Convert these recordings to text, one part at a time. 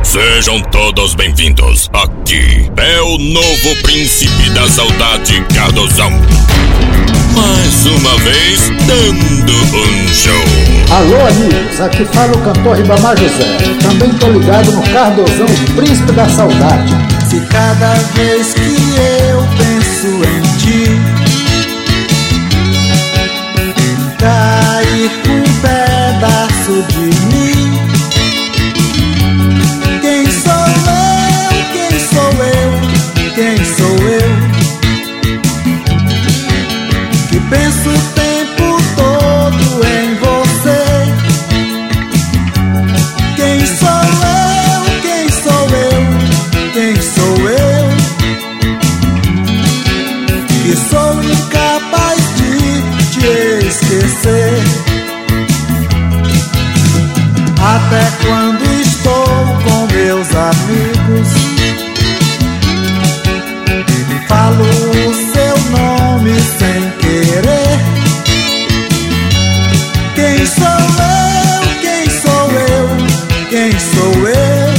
Sejam todos bem-vindos. Aqui é o novo príncipe da saudade, Cardozão. Mais uma vez, dando um show. Alô, amigos, aqui fala o cantor Ribamar José. Também tô ligado no Cardozão, príncipe da saudade. Se cada vez que eu penso em ti cair um pedaço de mim, quem sou eu? Quem sou eu? Quem sou eu? Que penso o tempo todo em você. Quem sou eu? Quem sou eu? Quem sou eu? Que sou incapaz de te esquecer. Até quando estou com meus amigos, falo o seu nome sem querer. Quem sou eu? Quem sou eu? Quem sou eu?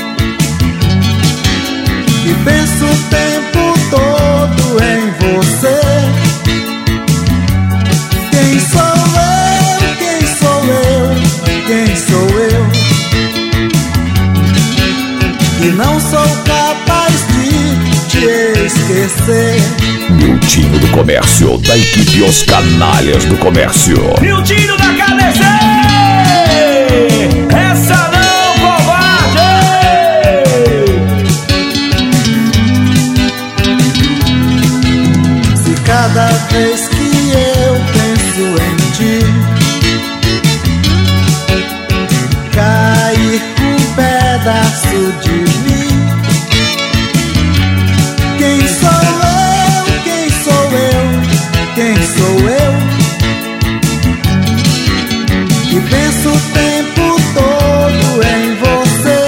Que penso o tempo todo em você. Quem sou eu? Quem sou eu? Quem sou eu? Que não sou capaz de te esquecer. Miltinho do Comércio, da equipe Os Canalhas do Comércio. Miltinho da KDC! Essa não, covarde! Se cada vez que eu penso em ti cair um pedaço de mim, quem sou eu? Quem sou eu? Quem sou eu? Que penso o tempo todo em você.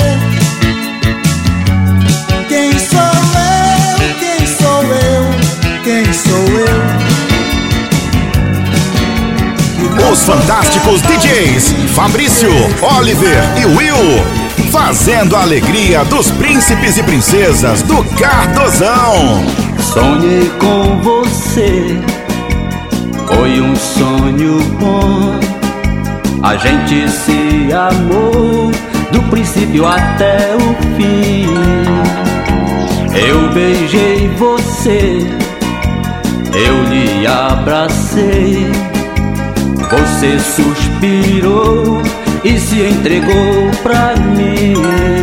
Quem sou eu? Quem sou eu? Quem sou eu? Os fantásticos DJs Fabrício, Oliver e Will, fazendo a alegria dos príncipes e princesas do Cardozão. Sonhei com você, foi um sonho bom. A gente se amou do princípio até o fim. Eu beijei você, eu lhe abracei. Você suspirou e se entregou pra mim.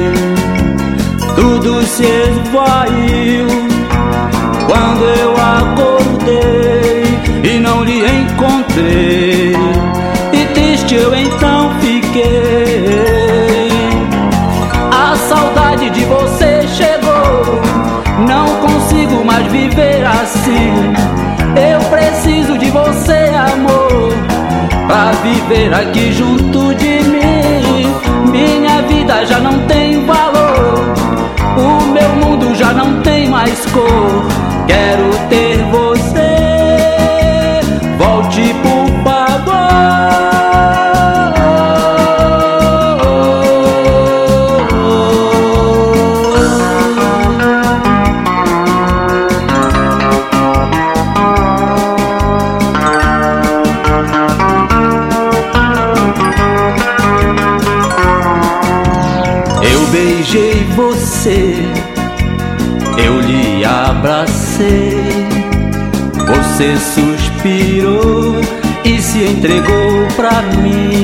Tudo se esvaiu quando eu acordei e não lhe encontrei. E triste eu então fiquei. A saudade de você chegou, não consigo mais viver assim. Eu preciso de você, amor, pra viver aqui junto de mim. Minha vida já não tem valor, o meu mundo já não tem mais cor. Quero ter você, volte por favor. Eu beijei você, eu lhe abracei. Você suspirou e se entregou pra mim.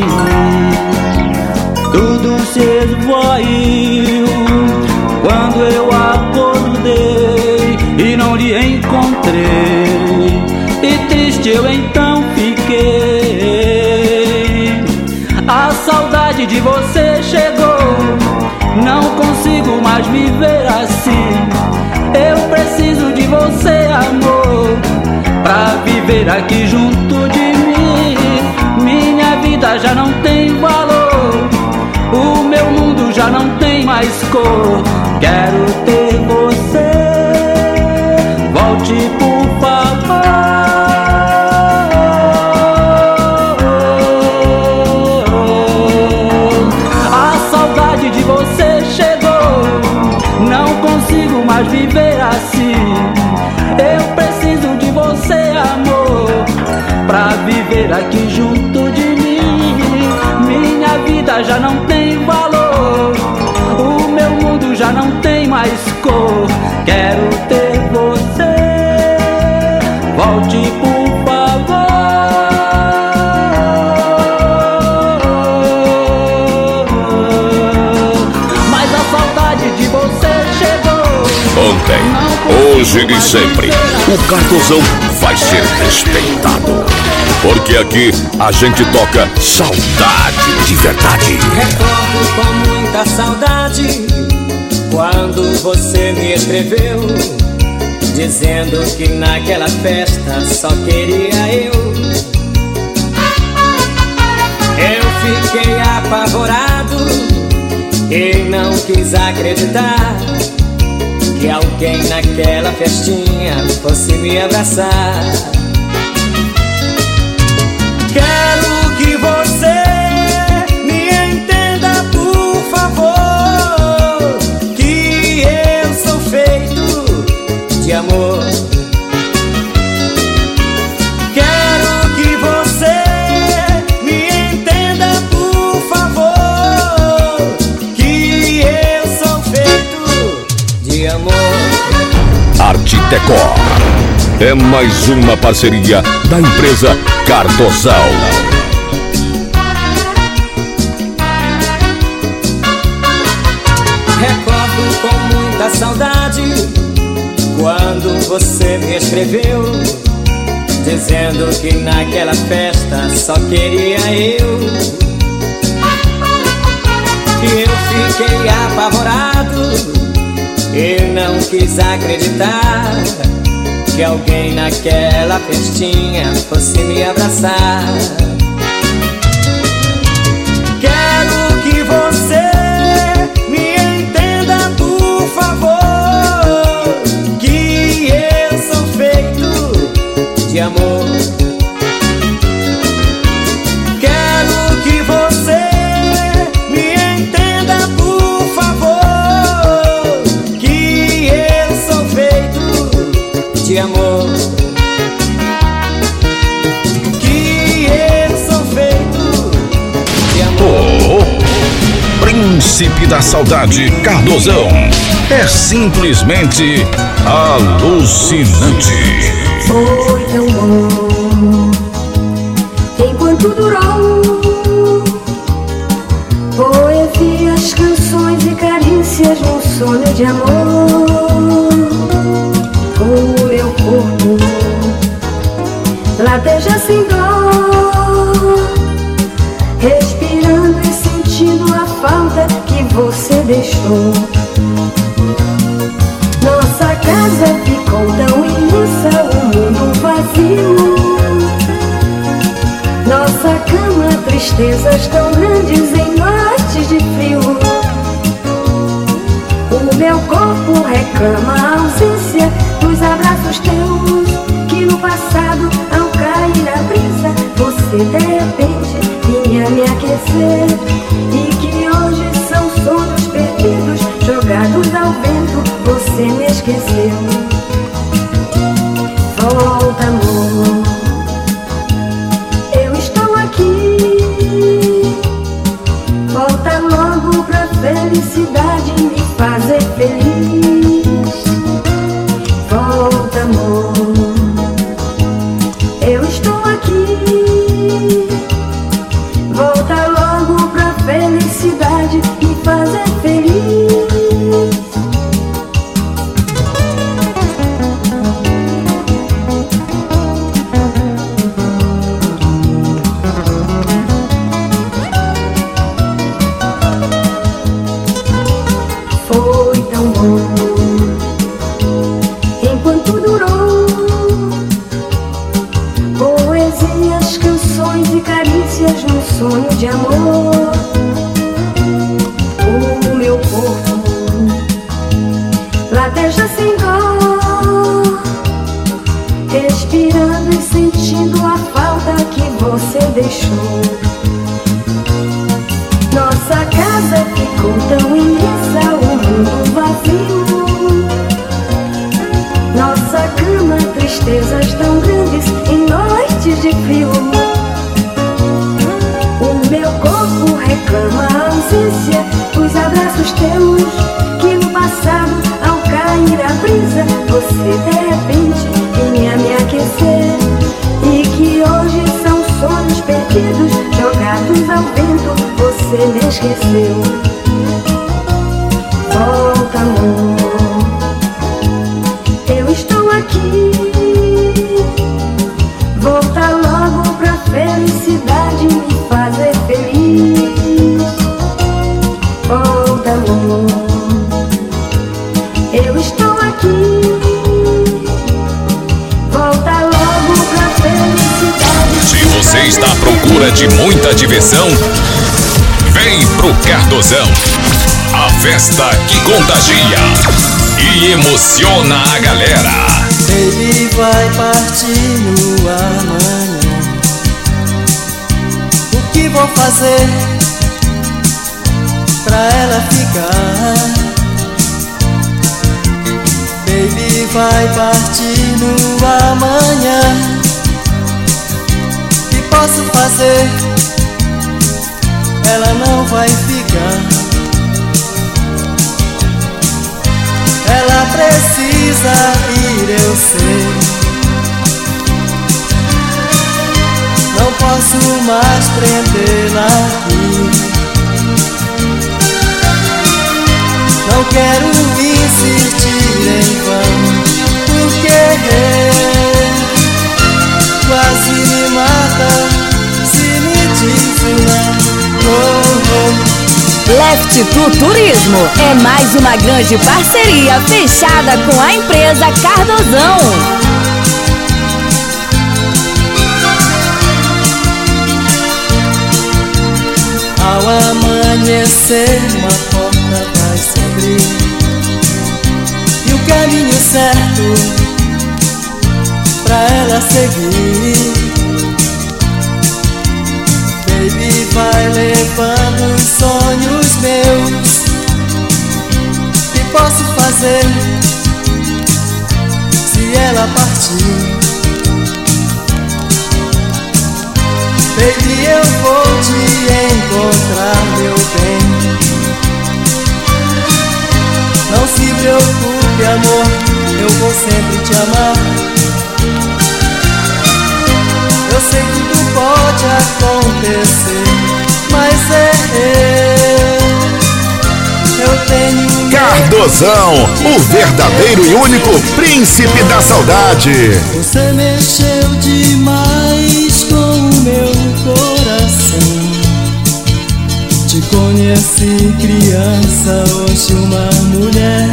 Tudo se esvaiu quando eu acordei e não lhe encontrei. E triste eu então fiquei. A saudade de você chegou, não consigo mais viver assim. Eu preciso de você, amor, pra viver aqui junto de mim. Minha vida já não tem valor, o meu mundo já não tem mais cor. Quero ter você, volte por favor. A saudade de você chegou, mais viver assim. Eu preciso de você, amor, pra viver aqui junto de mim. Minha vida já não tem valor, o meu mundo já não tem mais cor. Quero ter você, volte por favor. Mas a saudade de você chegou. Ontem, hoje e sempre, o Cardozão vai ser respeitado. Porque aqui a gente toca saudade de verdade. Recordo com muita saudade quando você me escreveu, dizendo que naquela festa só queria eu. Eu fiquei apavorado e não quis acreditar que alguém naquela festinha fosse me abraçar. Quero que você me entenda, por favor, que eu sou feito de amor. Quero que você me entenda, por favor, que eu sou feito de amor. Arte Decor é mais uma parceria da empresa Cardozão. Recordo com muita saudade quando você me escreveu, dizendo que naquela festa só queria eu. E eu fiquei apavorado e não quis acreditar que alguém naquela festinha fosse me abraçar. Quero que você me entenda, por favor, que eu sou feito de amor. Quero que você me entenda, por favor, que eu sou feito de amor. Que eu sou feito de amor. Príncipe da Saudade Cardozão é simplesmente alucinante. Foi tão bom enquanto durou. Poesias, canções e carícias num sonho de amor. O meu corpo lateja sem dor, respirando e sentindo a falta que você deixou. Nossa casa ficou tão imensa, o mundo vazio. Nossa cama, tristezas tão grandes em noites de frio. O meu corpo reclama a ausência dos abraços teus, que no passado, ao cair a brisa, você de repente vinha me aquecer. E que hoje são sonhos perdidos, jogados ao vento, você me esqueceu. Volta, amor, eu estou aqui. Volta logo pra felicidade me fazer feliz. Volta, amor, eu estou aqui. Volta logo pra felicidade me fazer feliz. Foi tão bom enquanto durou. Poesias, canções e carícias num sonho de amor. O meu corpo lateja sem dor, respirando e sentindo a falta que você deixou. Nossa casa ficou tão imensa, o mundo vazio. reclama a ausência dos abraços teus, que no passado, ao cair a brisa, você de repente vinha me aquecer, e que hoje são sonhos perdidos, jogados ao vento, você me esqueceu. Volta, amor, eu estou aqui. Volta logo pra felicidade me fazer feliz. Volta, amor, eu estou aqui. Volta logo pra felicidade. Se você está à procura de muita diversão, vem pro Cardozão. A festa que contagia e emociona a galera. Ele vai partir no amanhã. O que vou fazer pra ela ficar? Baby vai partir no amanhã. O que posso fazer? Ela não vai ficar. Ela precisa ir, eu sei. Não posso mais prendê-la aqui. Não quero insistir em vão, porque quase me mata se me diz não. Left Tour Turismo é mais uma grande parceria fechada com a empresa Cardozão. Ao amanhecer uma porta vai se abrir, e o caminho certo pra ela seguir. Baby vai levando os sonhos meus. O que posso fazer se ela partir? Baby, eu vou te encontrar, meu bem. Não se preocupe, amor, eu vou sempre te amar. Eu sei que tudo pode acontecer, mas eu tenho Cardozão, o verdadeiro e único príncipe da saudade. Você mexeu demais com o meu coração. Te conheci criança, hoje uma mulher.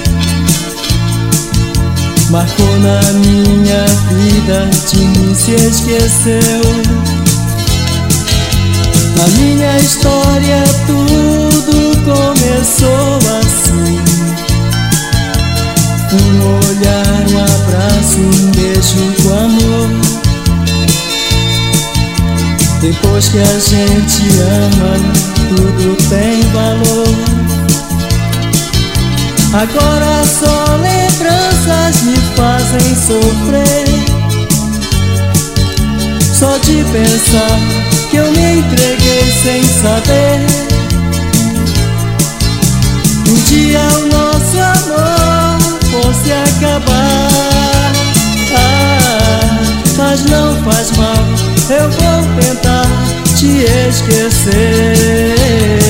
Marcou na minha vida, de mim se esqueceu. Na minha história tudo começou assim. Um olhar, um abraço, um beijo com amor. Depois que a gente ama, tudo tem valor. Agora só lembranças me fazem sofrer. Só de pensar que eu me entreguei sem saber. Um dia o nosso amor fosse acabar. Mas não faz mal, eu vou tentar te esquecer.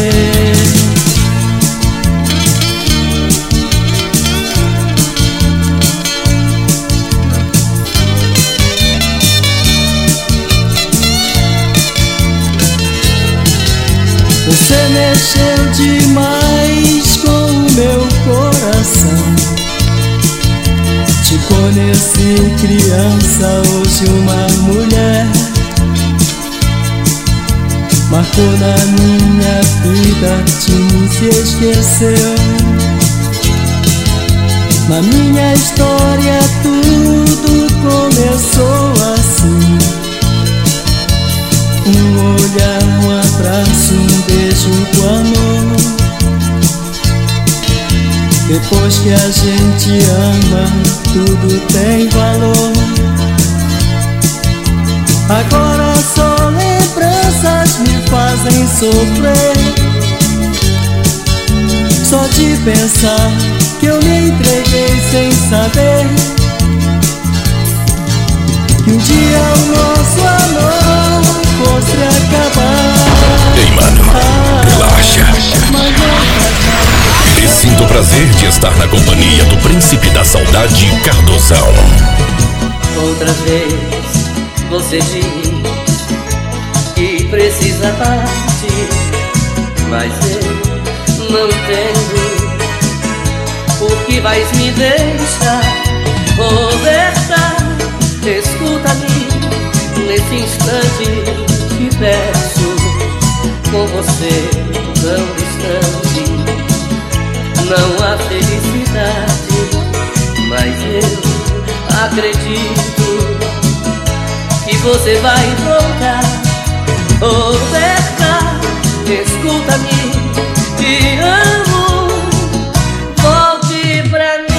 Você mexeu demais com o meu coração. Te conheci criança, hoje uma mulher. Marcou na minha vida, de mim se esqueceu. Na minha história tudo começou assim. Um olhar, um abraço, um beijo com amor. Depois que a gente ama, tudo tem valor. Agora só lembranças me fazem sofrer. Só de pensar que eu me entreguei sem saber que um dia o nosso amor fosse acabar. Ei, mano, relaxa. E sinto o prazer de estar na companhia do príncipe da saudade, Cardozão. Outra vez você diz que precisa partir, mas eu não entendo por que vais me deixar. Oh, verdade, escuta-me nesse instante, te peço, com você tão distante. Não há felicidade, mas eu acredito que você vai voltar. Oh, verdade, escuta-me, te amo, volte pra mim.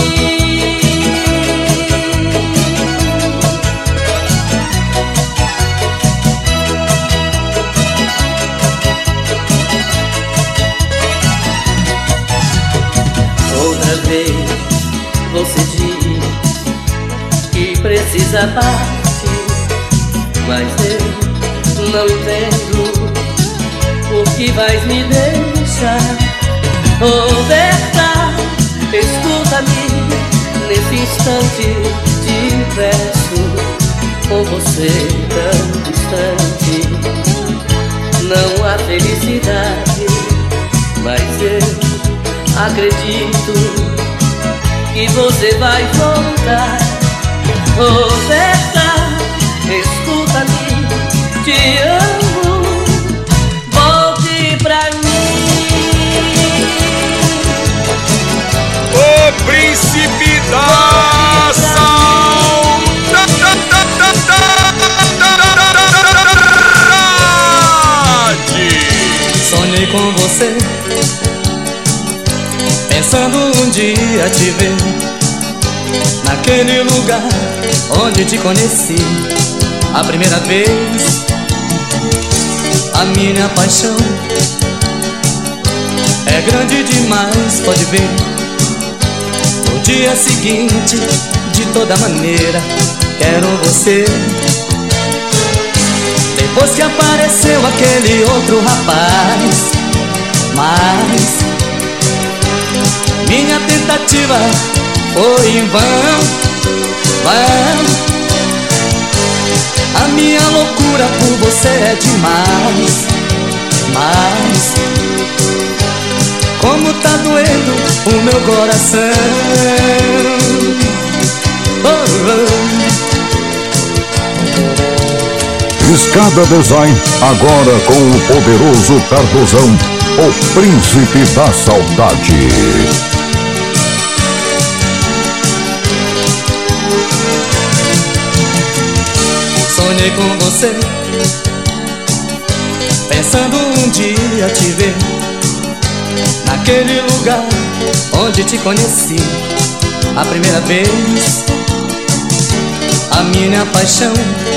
Outra vez você diz que precisa partir, mas eu não entendo por que vais me deixar. Oh, verdade, escuta-me nesse instante, te peço, com você tão distante. Não há felicidade, mas eu acredito que você vai voltar. Oh, verdade, escuta-me, te amo, volte pra mim. O príncipe da saudade. Sonhei com você, pensando um dia te ver naquele lugar onde te conheci a primeira vez. A minha paixão é grande demais, pode ver. No dia seguinte, de toda maneira, quero você. Depois que apareceu aquele outro rapaz, mas minha tentativa foi em vão, A minha loucura por você é demais, mas como tá doendo o meu coração. Escada Design, agora com o poderoso Cardozão, o príncipe da saudade. Sonhei com você, pensando um dia te ver naquele lugar onde te conheci a primeira vez. A minha paixão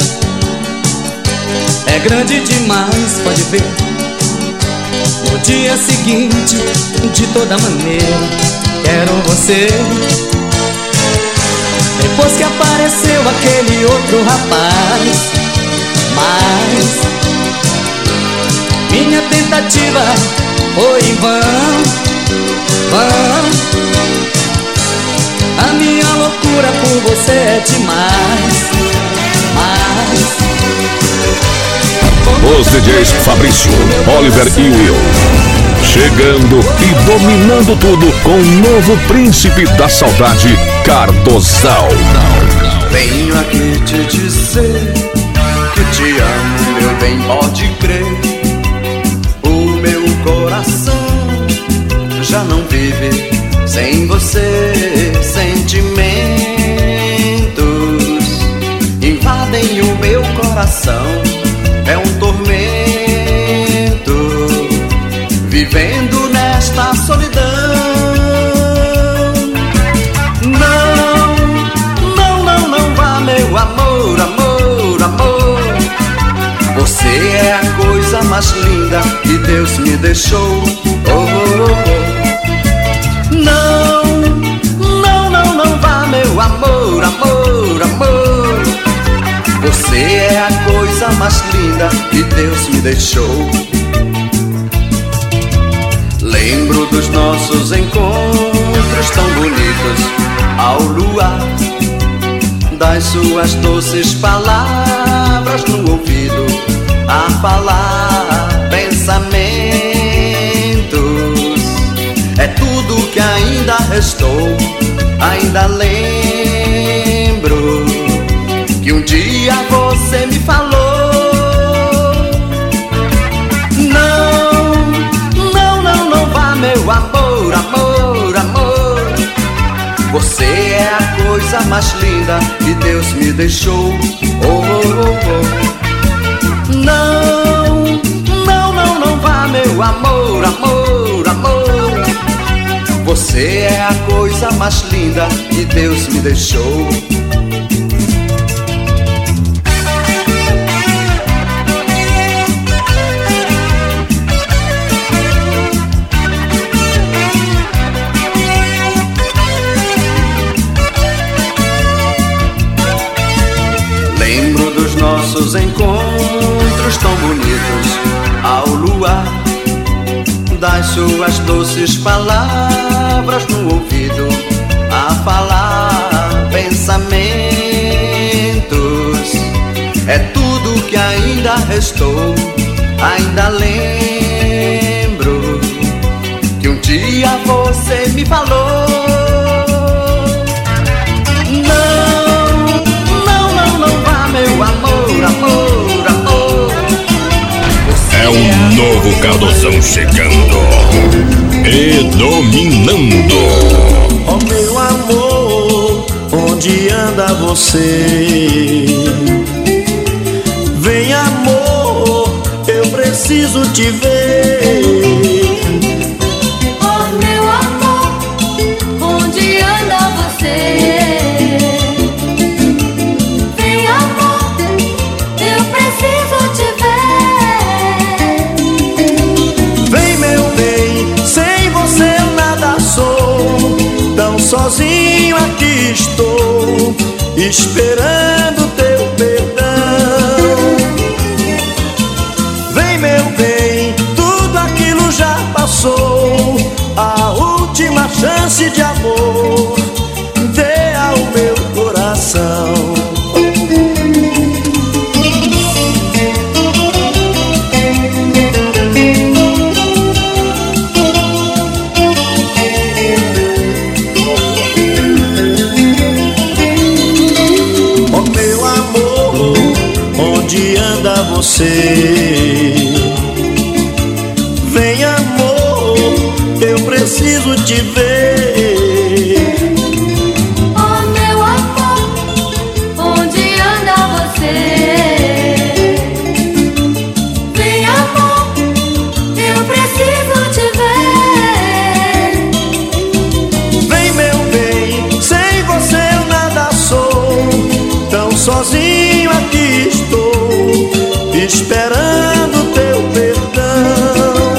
é grande demais, pode ver. No dia seguinte, de toda maneira, quero você. Depois que apareceu aquele outro rapaz, mas minha tentativa foi em vão. A minha loucura por você é demais, mas os DJs Fabrício, Oliver e Will, chegando e dominando tudo com o novo príncipe da saudade, Cardozão. Venho aqui te dizer que te amo, meu bem, pode crer. O meu coração já não vive sem você. Sentimentos invadem o meu coração, é um tormento, vivendo nesta solidão. Não vá, meu amor, amor, amor. Você é a coisa mais linda que Deus me deixou. Oh, oh, oh. Não, não, não, não vá, meu amor, amor, amor. Você é a coisa mais linda que Deus me deixou. Lembro dos nossos encontros tão bonitos ao luar, das suas doces palavras no ouvido, a falar pensamentos. É tudo que ainda restou. Ainda lembro que um dia você me falou: não, não, não, não vá, meu amor, amor, amor. Você é a coisa mais linda que Deus me deixou. Oh, oh, oh. Não, não, não, não vá, meu amor, amor, amor. Você é a coisa mais linda que Deus me deixou. Lembro dos nossos encontros tão bonitos ao luar, das suas doces palavras no ouvido, a falar pensamentos. É tudo que ainda restou. Ainda lembro que um dia você me falou: não, não, não, não vá, meu amor, amor, amor. É um novo Cardozão chegando e dominando. Oh, meu amor, onde anda você? Vem, amor, eu preciso te ver. Oh, meu amor, onde anda você? Vem, amor, eu preciso te ver. Vem, meu bem, sem você eu nada sou. Tão sozinho aqui estou, esperando teu perdão. Vem, meu bem, tudo aquilo já passou. A última chance de amor dê ao meu coração. Oh, meu amor, onde anda você? Vem, amor, eu preciso te ver. Oh, meu amor, onde anda você? Vem, amor, eu preciso te ver. Vem, meu bem, sem você eu nada sou. Tão sozinho aqui estou, esperando teu perdão.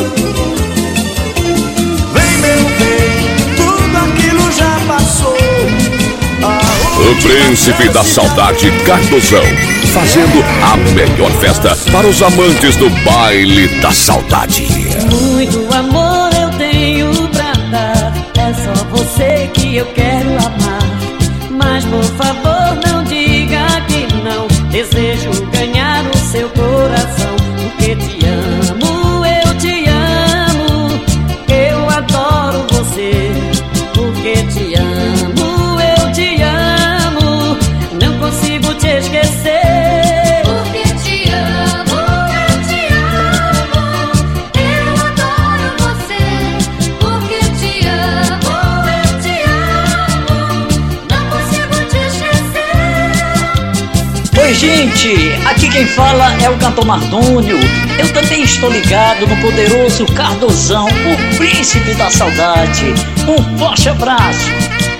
Vem, meu bem, tudo aquilo já passou. O príncipe da saudade, Cardozão, fazendo a melhor festa para os amantes do baile da saudade. Muito amor eu tenho pra dar, é só você que eu quero amar. Mas por favor não diga que não, desejo ganhar o seu coração. Porque te amo, eu te amo, eu adoro você. Porque te amo, eu te amo, não consigo te esquecer. Porque te amo, eu te amo, eu adoro você. Porque te amo, eu te amo, não consigo te esquecer. Oi, gente, aqui quem fala é o cantor Mardônio. Eu também estou ligado no poderoso Cardozão, o príncipe da saudade. Um forte abraço.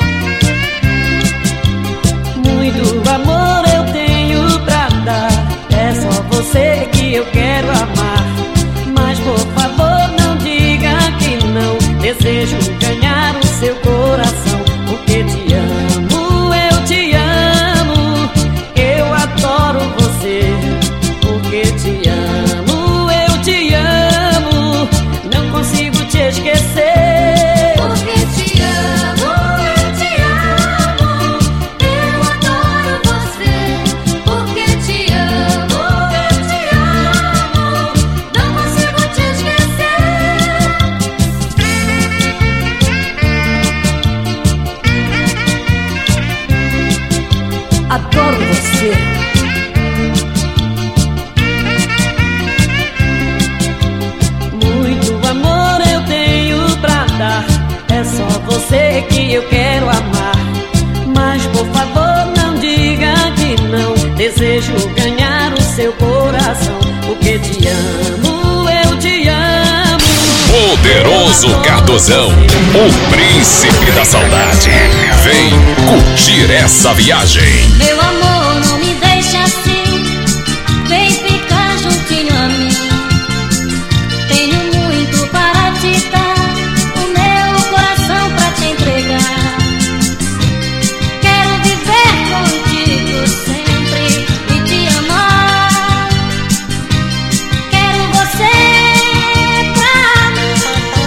Muito amor eu tenho pra dar, é só você que eu quero amar. Mas por desejo ganhar o seu coração, porque te amo, eu te amo. Eu adoro você, porque te amo, eu te amo. Não consigo te esquecer, porque te amo, eu te amo. Eu adoro você, porque te amo, eu te amo. Não consigo te esquecer. Adoro você. Muito amor eu tenho pra dar, é só você que eu quero amar. Mas por favor não diga que não, desejo ganhar o seu coração, porque te amo, eu te amo. Poderoso Cardozão, o príncipe da saudade. Vem curtir essa viagem. Meu amor, não me deixe assim, vem ficar juntinho a mim. Tenho muito para te dar, o meu coração pra te entregar. Quero viver contigo sempre e te amar. Quero você pra mim.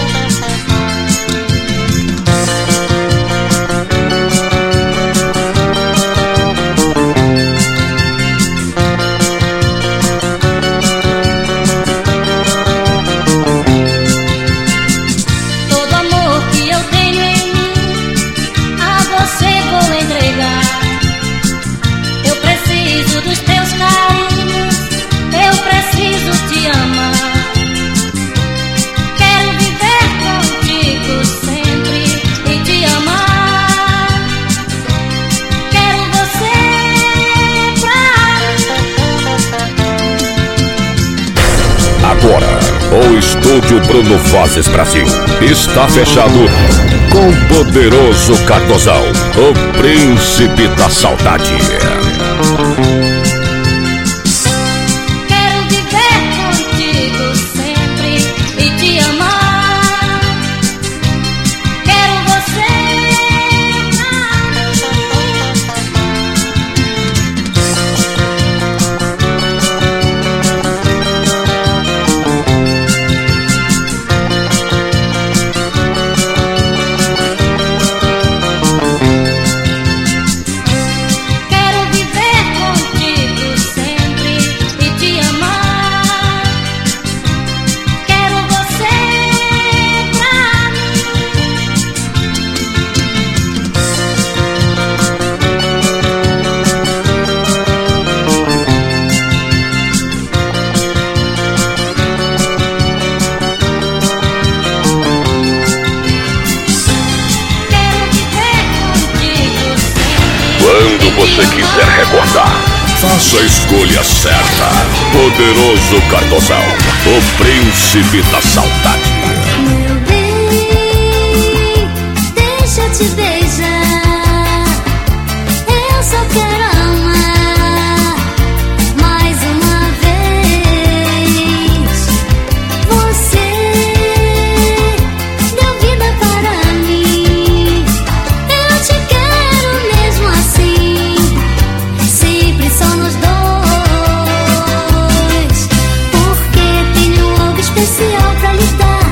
Todo amor que eu tenho em mim, a você vou entregar. Eu preciso dos teus carinhos, eu preciso te amar. Quero viver contigo sempre e te amar. Quero você pra mim. Agora, o Estúdio Bruno Vozes Brasil está fechado com o poderoso Cardozão, o príncipe da saudade. Quero viver contigo sempre e te amar. Quero você pra Quero viver contigo sempre e te amar. Quero você pra Quando você quiser recordar, faça a escolha certa. Poderoso Cardozão, o príncipe da saudade. Meu bem, deixa eu te beijar. Eu só quero amar mais uma vez. Você deu vida para mim, eu te quero mesmo assim, sempre só nós dois, porque tenho algo especial pra lhe dar.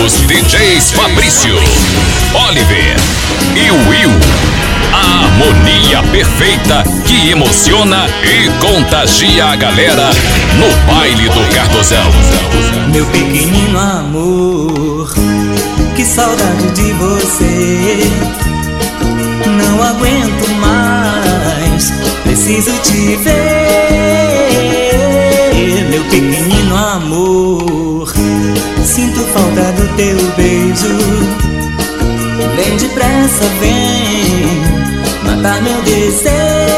Os DJs Fabrício, Oliver e Will. A harmonia perfeita que emociona e contagia a galera no baile do Cardozão. Meu pequenino amor, que saudade de você. Não aguento mais, preciso te ver. Meu pequenino amor, sinto falta do teu beijo. Vem depressa, vem matar meu desejo.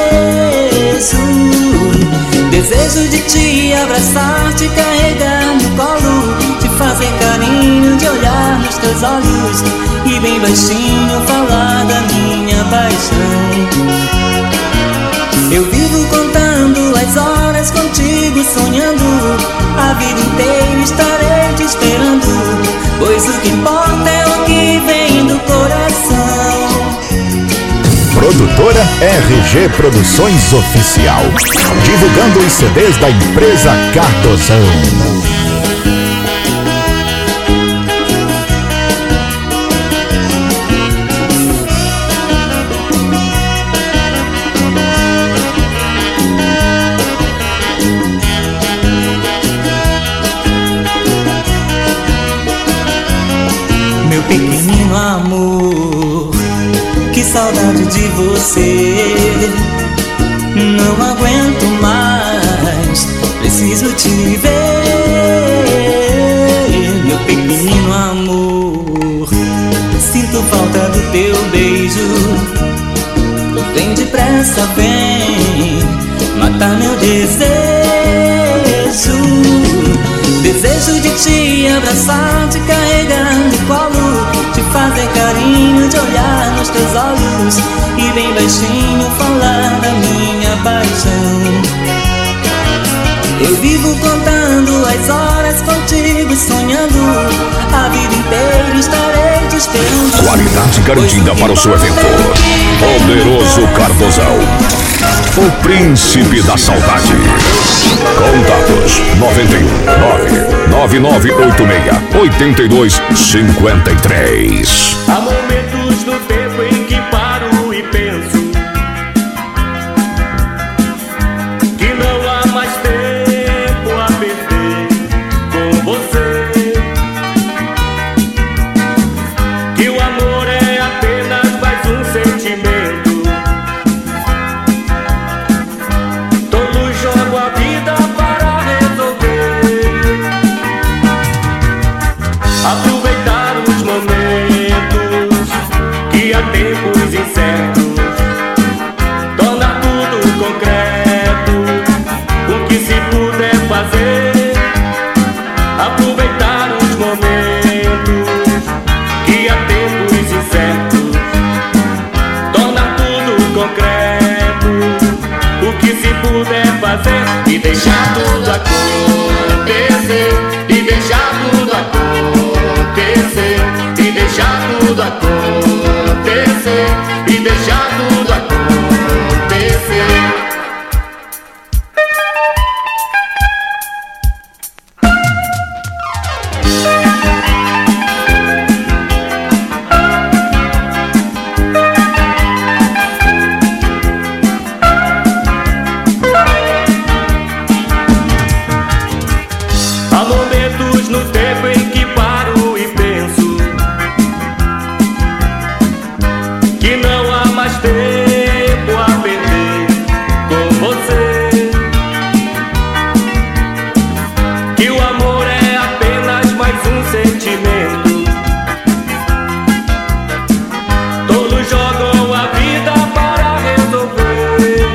Desejo de te abraçar, te carregar no colo, te fazer carinho, de olhar nos teus olhos e bem baixinho falar da minha paixão. Eu vivo contando as horas contigo, sonhando, a vida inteira estarei te esperando, pois o que importa é o que vem do coração. Produtora RG Produções Oficial, divulgando os CDs da empresa Cardozão. Meu pequenino amor, que saudade de você. Não aguento mais, preciso te ver. Meu pequenino amor, sinto falta do teu beijo. Vem depressa, vem matar meu desejo. Desejo de te abraçar, te carregar no colo, te fazer carinho, de olhar nos teus olhos e bem baixinho falar da minha paixão. Eu vivo contando as horas contigo, sonhando, a vida inteira estarei te esperando. Qualidade garantida para o seu evento. Poderoso Cardozão, o príncipe da saudade. Contatos 91-9986-8253. Há momentos no tempo em que paro e penso que não há mais tempo a perder com você, que o amor é apenas mais um sentimento. Todos jogam a vida para resolver, aproveitar os momentos que há tempos incertos, tornar tudo concreto, o que se puder fazer, aproveitar os momentos que há tempos incertos, tornar tudo concreto, o que se puder fazer, e deixar tudo acontecer, e deixar tudo acontecer, e deixar tudo acontecer, e deixar tudo acontecer. Há momentos no tempo em que paro e penso que não há mais tempo a perder com você, que o amor é apenas mais um sentimento. Todos jogam a vida para resolver,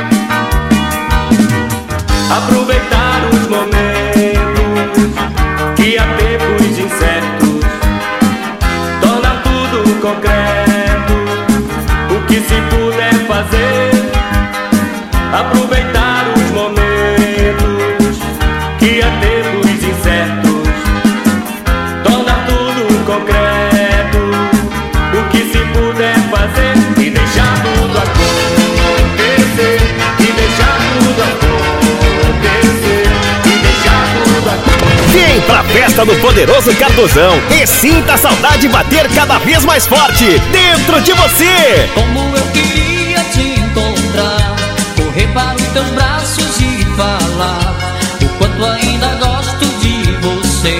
aproveitar os momentos que há tempos incertos, tornar tudo concreto, o que se puder fazer, aproveitar os momentos que há tempos incertos, tornar tudo concreto, o que se puder fazer, e deixar tudo acontecer, e deixar tudo acontecer, e deixar tudo acontecer. Vem pra festa do Poderoso Cardozão e sinta a saudade bater cada vez mais forte dentro de você. Como eu queria te encontrar, correr para os teus braços e falar o quanto ainda gosto de você.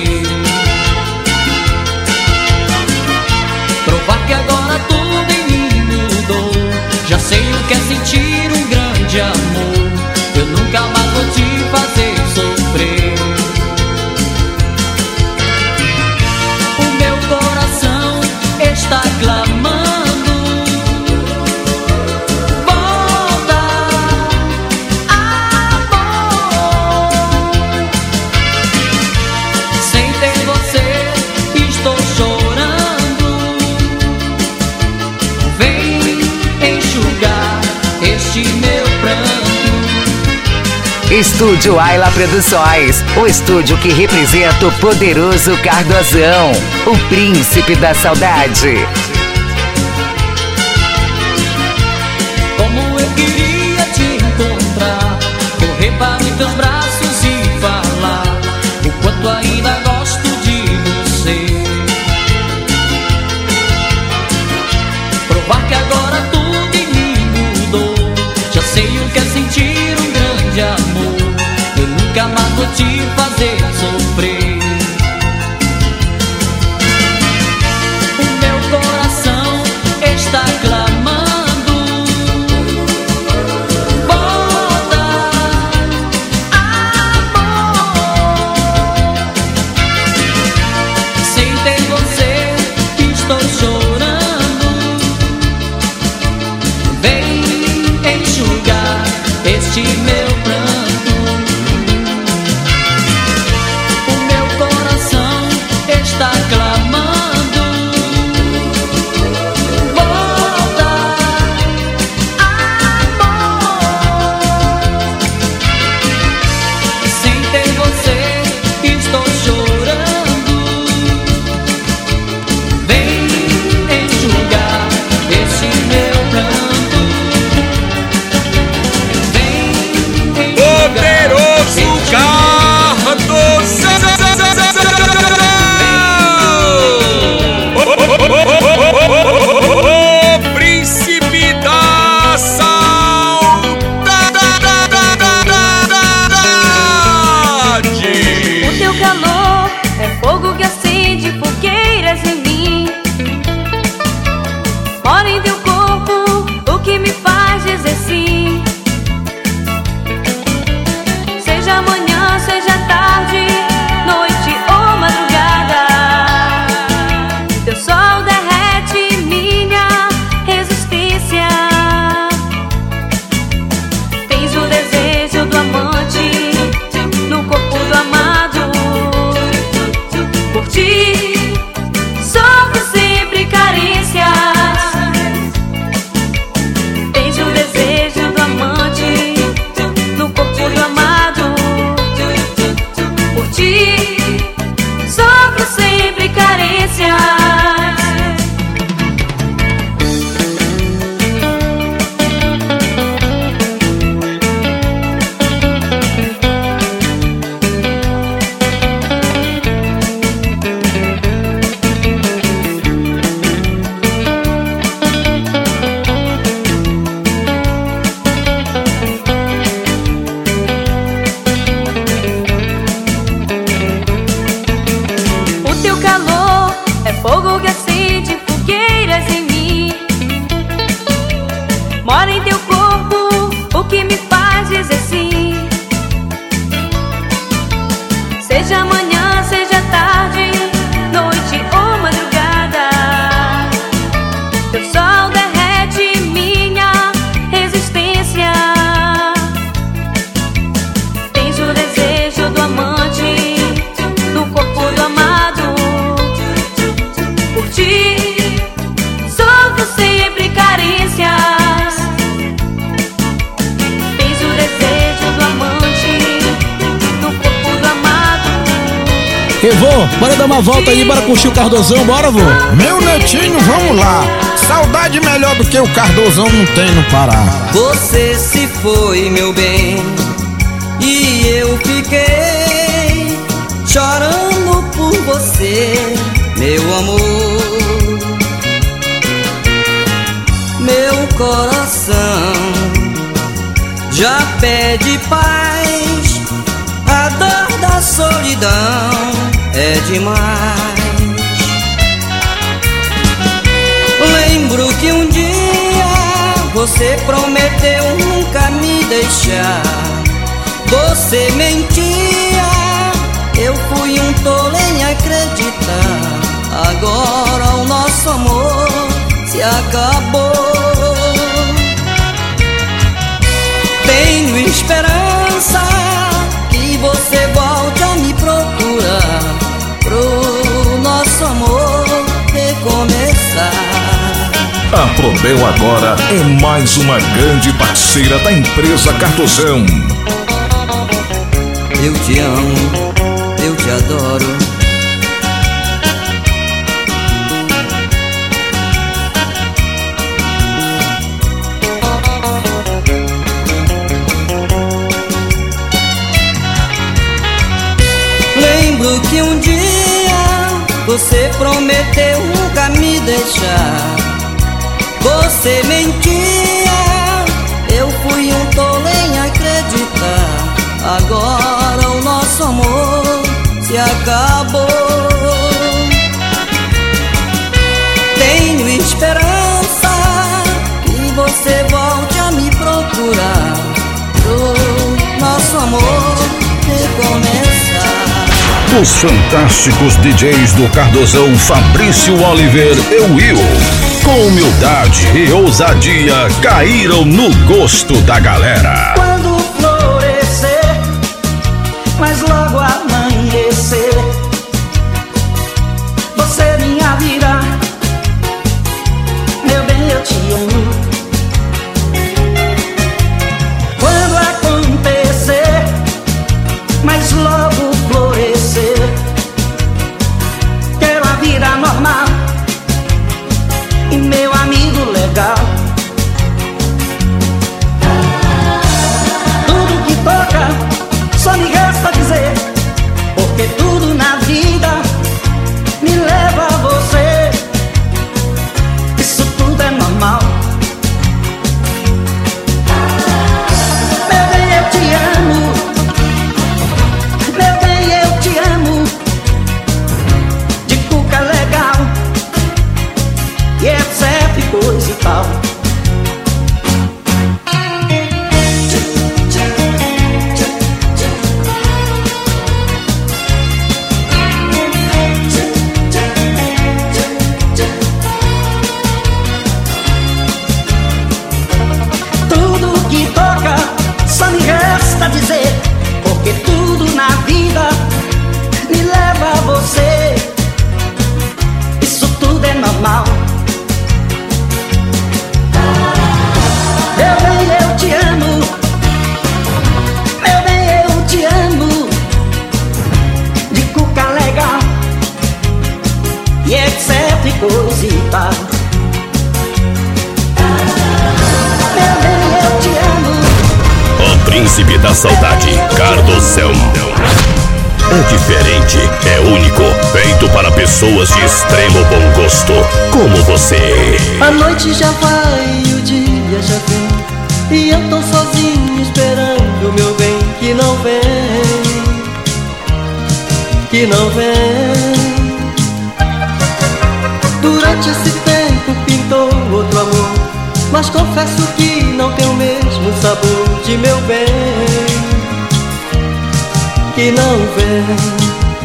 Provar que agora tudo em mim mudou. Já sei o que é sentir um grande amor. Eu nunca mais vou te fazer sofrer. O meu coração está clamando: volta, amor. Sem ter você estou chorando. Vem enxugar este meu pranto. Estúdio Ayla Produções, o estúdio que representa o Poderoso Cardozão, o príncipe da saudade. Como eu queria te encontrar, correr para os teus braços e falar o quanto ainda gosto de você. Provar que agora tudo em mim mudou. Já sei o que é sentir um grande amor. Eu nunca mais vou te fazer sofrer. O meu coração está clamando: volta, amor. Sem ter você estou chorando. Vem enxugar este meu pranto. O meu coração está clamando: volta, amor. Sem ter você estou chorando. Vem enxugar este meu pranto. Vem Poderoso Cardozão, o príncipe da saudade. O teu calor é fogo que acende fogueiras em mim. Mora em teu corpo o que me faz dizer sim. Seja manhã, seja tarde, noite ou madrugada, teu sol derrete minha resistência. Tens o desejo do amante no corpo do amado. Por ti sofro sempre carências. Tens o desejo do amante no corpo do amado. Por ti sofro sempre carências. O teu calor é fogo que acende fogueiras em mim. Mora em teu corpo o que me faz dizer sim. Seja manhã, seja tarde, noite ou madrugada, teu sol derrete minha resistência. Tens o desejo do amante no corpo do amado. Por ti sofro sempre carências. Tens o desejo do amante no corpo do amado. E vô, bora dar uma volta aí, bora curtir o Cardozão, bora vô? Meu netinho, vamos lá. Saudade melhor do que o Cardozão não tem no Pará. Você se foi, meu bem, e eu fiquei chorando por você, meu amor. Meu coração já pede paz, a dor da solidão é demais. Lembro que um dia você prometeu nunca me deixar. Você mentia, eu fui um tolo em acreditar. Agora o nosso amor se acabou. Tenho esperança que você volte a me procurar, pro nosso amor recomeçar. A Prodel agora é mais uma grande parceira da empresa Cardozão. Eu te amo, eu te adoro. Lembro que um dia você prometeu nunca me deixar. Você mentia, eu fui um tolo em acreditar. Agora o nosso amor se acabou. Tenho esperança que você volte a me procurar, pro nosso amor recomeçar. Os fantásticos DJs do Cardozão, Fabrício Oliver e Will, com humildade e ousadia, caíram no gosto da galera. Quando florescer, mas logo amanhecer, você é minha vida, meu bem, eu te amo. Quando acontecer, mas logo florescer, quero a vida normal e meu amigo legal. Tudo que toca só me resta dizer, porque tudo na vida me leva a você. Isso tudo é normal. Meu bem, eu te amo. Meu bem, eu te amo. De cuca legal e etc, coisa e tal. Tudo que toca só me resta dizer, porque tudo na vida me leva a você. Isso tudo é normal. Meu bem, eu te amo. Meu bem, eu te amo. De cuca legal e etc, coisa e tal. Meu bem, eu te amo. O príncipe da saudade, Cardozão. É diferente, é único, feito para pessoas de extremo bom gosto, como você. A noite já vai, o dia já vem, e eu tô sozinho esperando, meu bem, que não vem, que não vem. Durante esse tempo pintou outro amor, mas confesso que não tem o mesmo sabor de meu bem, que não vem.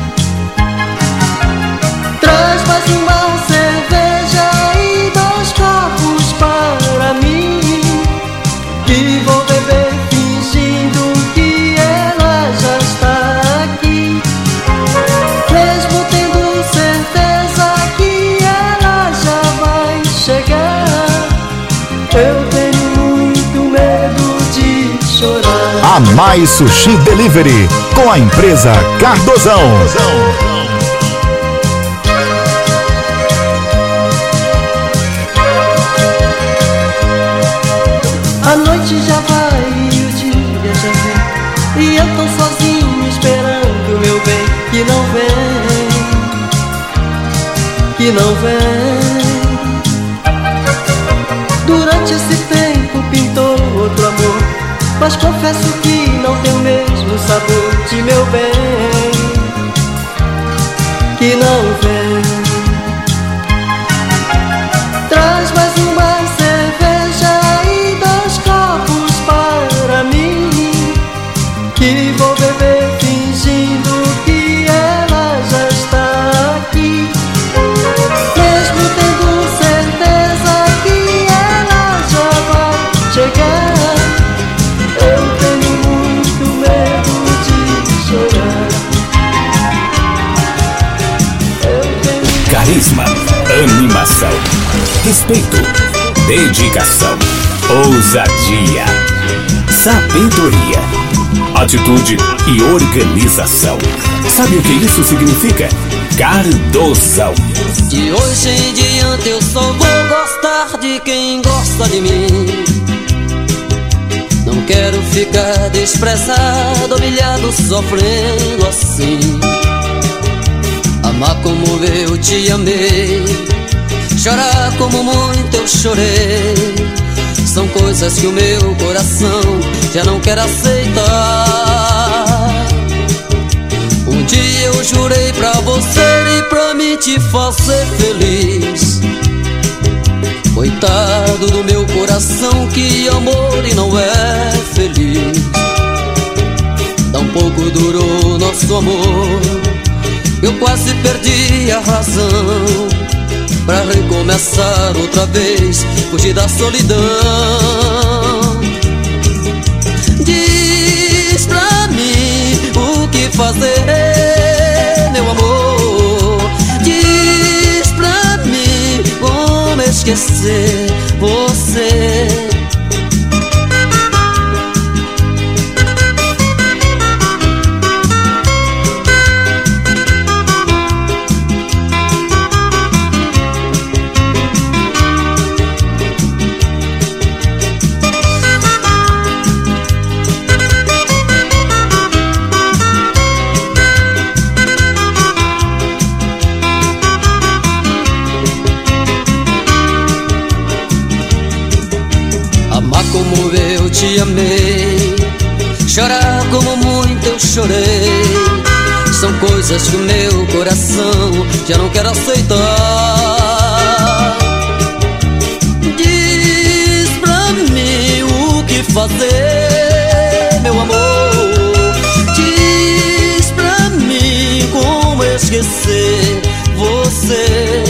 Traz mais uma cerveja e 2 copos para mim, que vou beber fingindo que ela já está aqui, mesmo tendo certeza que ela já vai chegar. Eu tenho muito medo de chorar. A Mais Sushi Delivery, com a empresa Cardozão. A noite já vai e o dia já vem, e eu tô sozinho esperando, meu bem, que não vem, vem. Durante esse tempo pintou outro amor, mas confesso que não tem o mesmo sabor de meu bem, que não vem. Traz mais uma cerveja e 2 copos para mim, que vou beber fingindo que ela já está aqui, mesmo tendo certeza que ela já vai chegar. Eu tenho muito medo de chorar. Carisma, animação, respeito, dedicação, ousadia, sabedoria, atitude e organização. Sabe o que isso significa? Cardozão. De hoje em diante eu só vou gostar de quem gosta de mim. Não quero ficar desprezado, humilhado, sofrendo assim. Amar como eu te amei, chorar como muito eu chorei, são coisas que o meu coração já não quer aceitar. Um dia eu jurei pra você e pra mim te fazer feliz. Coitado do meu coração que amor e não é feliz. Tão pouco durou nosso amor, eu quase perdi a razão. Pra recomeçar outra vez, fugir da solidão. Diz pra mim o que fazer, meu amor. Diz pra mim como esquecer você. Como eu te amei, chorar como muito eu chorei, são coisas que o meu coração já não quer aceitar. Diz pra mim o que fazer, meu amor. Diz pra mim como esquecer você.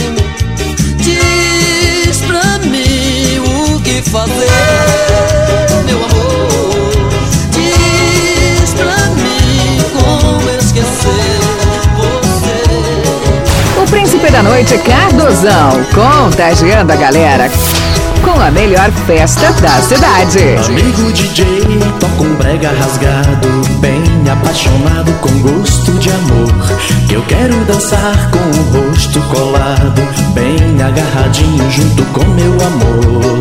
Diz pra mim o que fazer, meu amor. Diz pra mim como esquecer você. O Príncipe da Noite Cardozão, contagiando a galera com a melhor festa da cidade. Amigo DJ, toca um brega rasgado, bem apaixonado com gosto de amor, que eu quero dançar com o rosto colado, bem agarradinho junto com meu amor.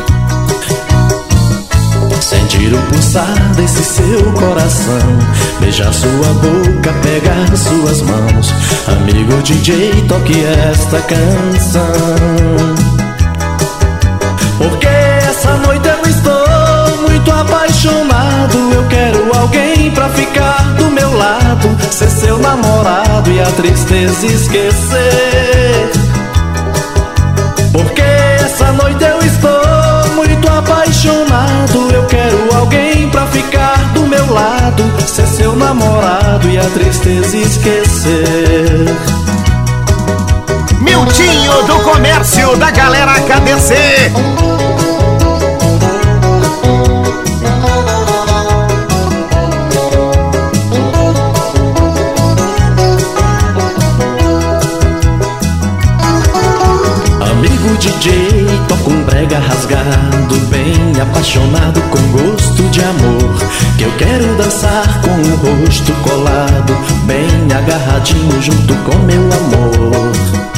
Sentir o pulsar desse seu coração, beijar sua boca, pegar suas mãos. Amigo DJ, toque esta canção, porque essa noite eu estou muito apaixonado. Eu quero alguém pra ficar do meu lado, ser seu namorado e a tristeza esquecer. Porque essa noite eu estou muito apaixonado. Eu quero alguém pra ficar do meu lado, ser seu namorado e a tristeza esquecer. Miltinho do Comércio da galera KDC. Amigo DJ, toca um brega rasgado, bem apaixonado com gosto de amor, que eu quero dançar com o rosto colado, bem agarradinho junto com meu amor.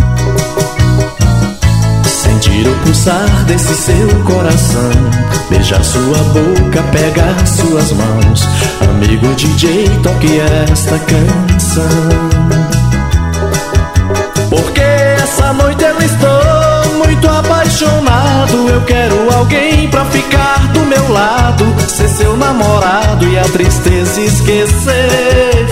Sentir o pulsar desse seu coração, beijar sua boca, pegar suas mãos. Amigo DJ, toque esta canção, porque essa noite eu estou muito apaixonado. Eu quero alguém pra ficar do meu lado, ser seu namorado e a tristeza esquecer.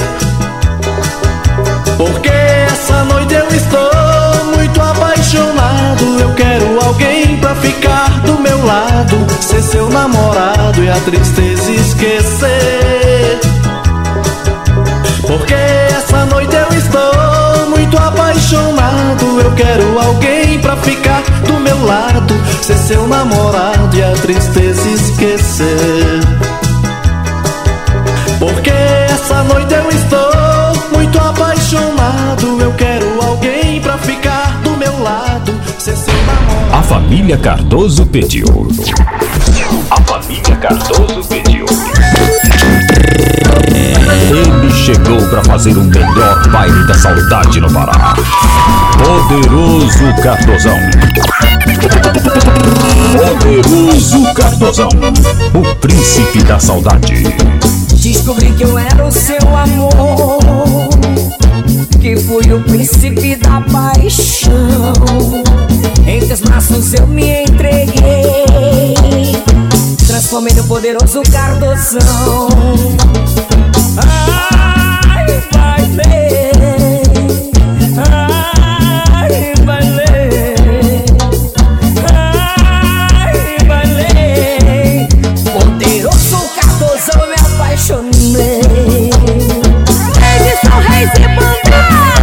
Porque essa noite eu estou muito apaixonado. Eu quero alguém pra ficar do meu lado, ser seu namorado e a tristeza esquecer. Porque essa noite eu estou muito apaixonado. Eu quero alguém pra ficar do meu lado, ser seu namorado e a tristeza esquecer. Porque essa noite eu estou muito apaixonado. Eu quero alguém pra ficar do meu lado, ser seu namorado. A família Cardoso pediu. A família Cardoso pediu. Ele chegou pra fazer o melhor baile da saudade no Pará. Poderoso Cardozão. Poderoso Cardozão, o príncipe da saudade. Descobri que eu era o seu amor, que fui o príncipe da paixão. Em teus braços eu me entreguei, transformei no poderoso Cardozão. Ai, bailei, ai, bailei, ai, bailei. Poderoso Cardozão, me apaixonei. Edson Reis e Banda.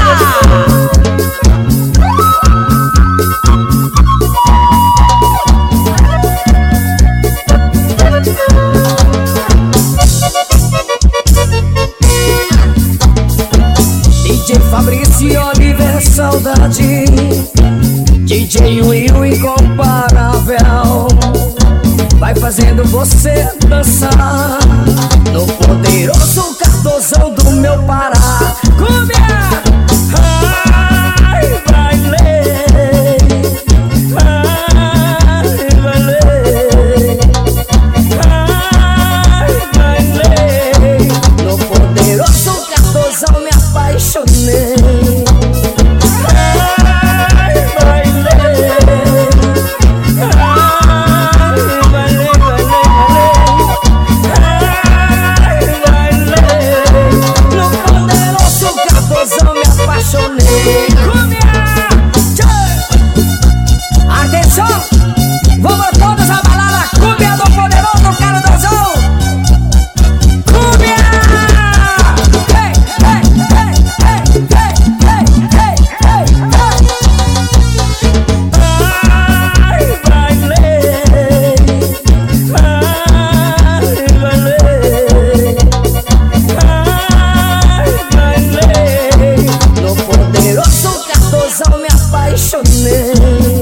DJ Fabrício, Oliver, saudade. DJ Will, incomparável, vai fazendo você dançar no poderoso Cardozão do meu Pará. Cúmbia! Ai, bailei, ai, bailei, ai, bailei. No poderoso Cardozão me apaixonei. Atenção, vamos todos abalar a cúmbia do poderoso Cardozão. Cúmbia! Hey, hey, hey, hey, hey, hey, hey, hey. Ai, bailei, ai, bailei, ai, bailei. No poderoso Cardozão me apaixonei.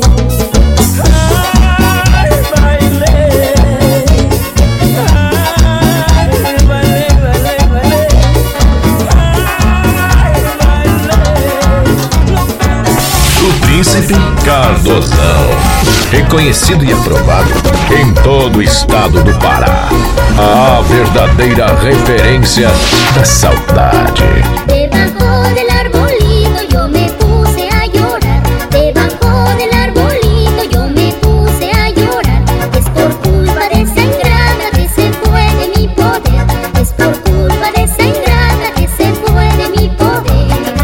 Príncipe Cardozão, reconhecido e aprovado em todo o estado do Pará. A verdadeira referência da saudade. Debajo del arbolito yo me puse a llorar. Debajo del arbolito yo me puse a llorar. Es por culpa de esa ingrata que se fue de mi poder. Es por culpa de esa ingrata que se fue de mi poder.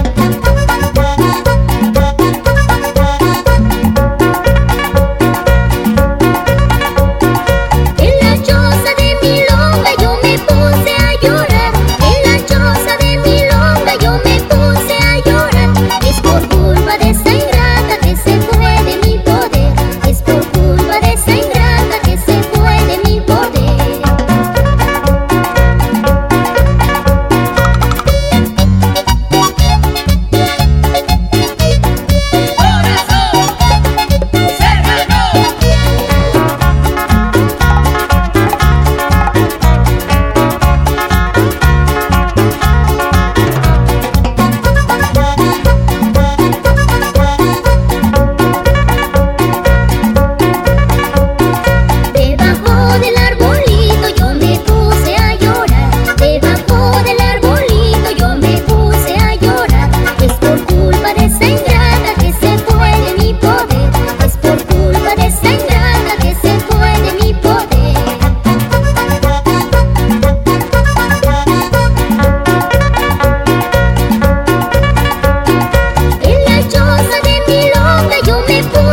En la choza de mi longa yo me puse a llorar. En la choza de mi longa yo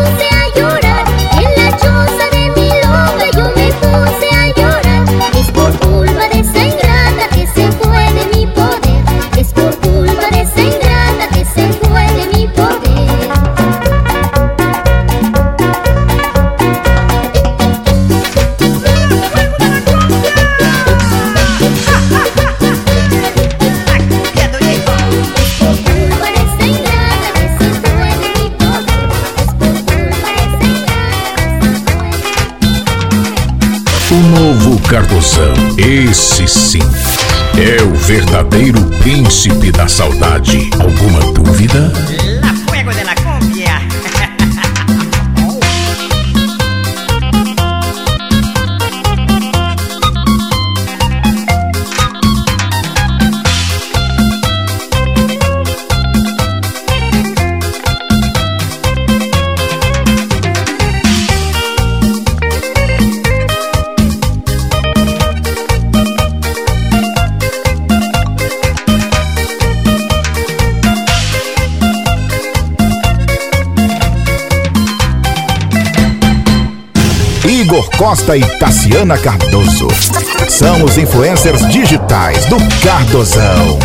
puse a llorar. En la choza de mi loca yo me puse a llorar. Es por culpa de esa ingrata que se fue de mi poder. Es por culpa de esa ingrata que se fue de mi poder. O novo Cardozão, esse sim, é o verdadeiro príncipe da saudade. Alguma dúvida? La fuego de la cumbia. Igor Costa e Tassiana Cardoso são os influencers digitais do Cardozão.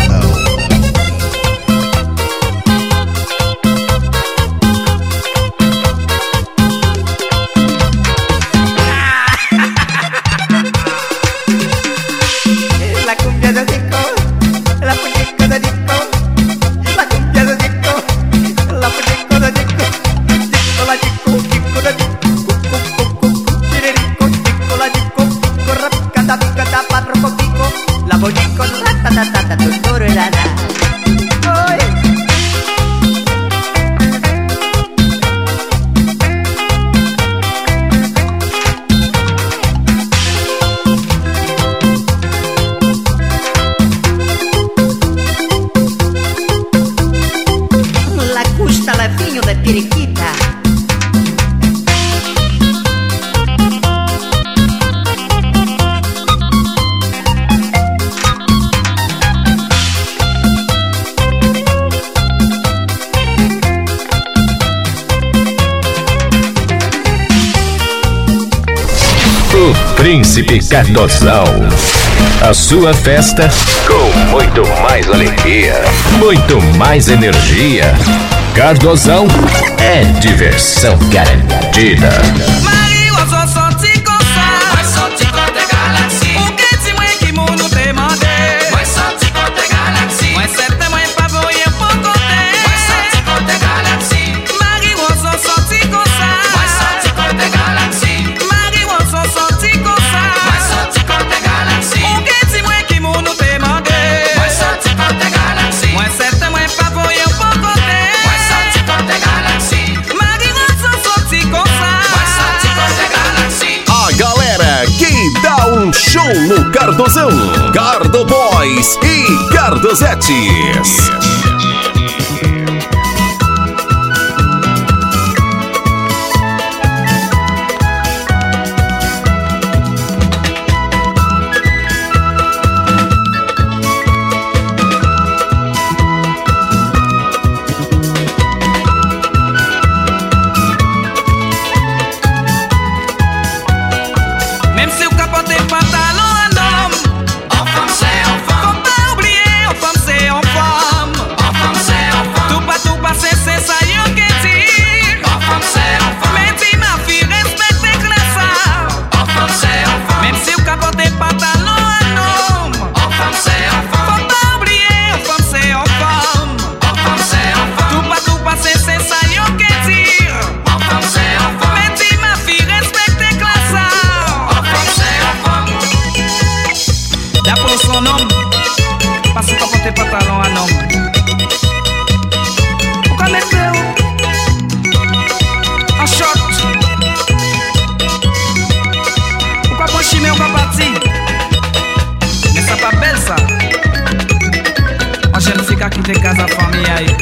La cumbia de disco, la puchico de disco, la cumbia de disco, la puchico de disco, disco la disco, disco de disco, chiririco, disco la disco, disco rap, canta pico, tapa, roco pico, la bollico, ratatatata, tuturo y la. La gusta la vinho de periquita. O Príncipe Cardozão. A sua festa com muito mais alegria, muito mais energia. Cardozão é diversão garantida. Show no Cardozão, Cardo Boys e Cardozetes. Tem casa família aí.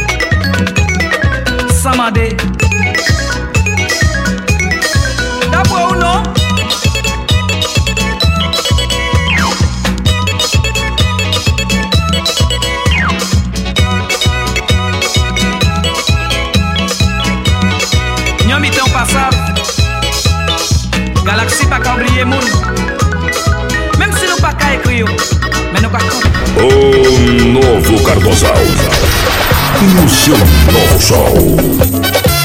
Samade. Tá bom, não? Nhomi tem pas ça. Galaxy pas qu'à oublier moun. Même si nous pas qu'à écrire, mais nous qu'à compter. O novo Cardozão. E o seu novo show.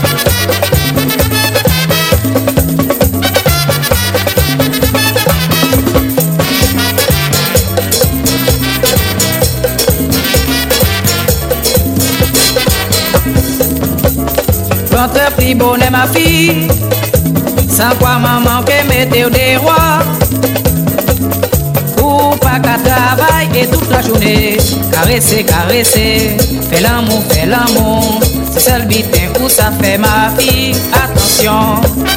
Rentre pli bonnet ma fille, sans quoi maman que mettez des rois. Ou pas qu'à travailler toute la journée, caresser, caresser, fais l'amour, c'est seul bitin où ça fait ma fille, attention.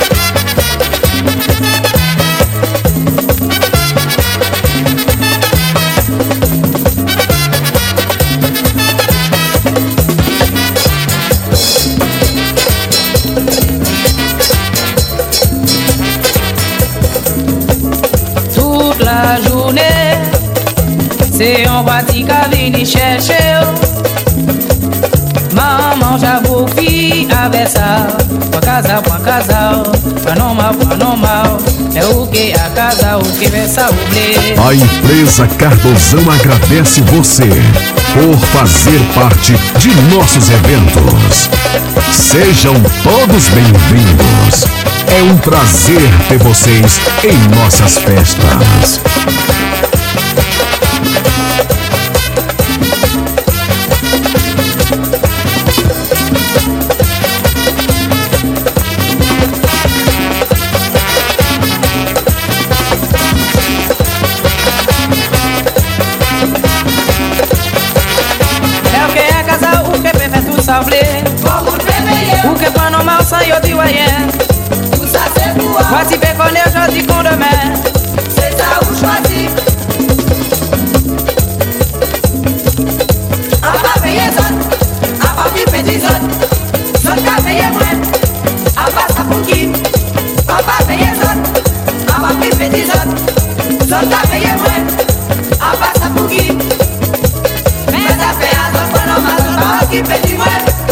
La journée, c'est un bâti qui vient chercher. Maman, j'avoue, fille, avec ça. Pour casa, pas normal. É o que a casa, o que vem essa oublier. A empresa Cardozão agradece você por fazer parte de nossos eventos. Sejam todos bem-vindos. É um prazer ter vocês em nossas festas. O que pas normal sans yo dit rien. Tout ça c'est pour voici fait qu'on est gentil qu'on demain. C'est ça où choisis. A pas payer zone, a pas vivre des zones. Zone qu'a payé moins, a pas ça pour qui. A pas payer zone, a pas vivre des zones. Zone qu'a payé moins, a pas ça pour qui. Mais ça fait à zone pour normal, zone pas qui fait du moins.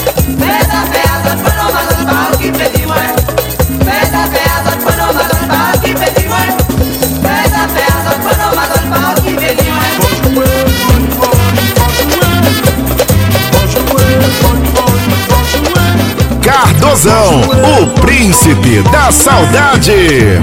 Cardozão, o príncipe da saudade.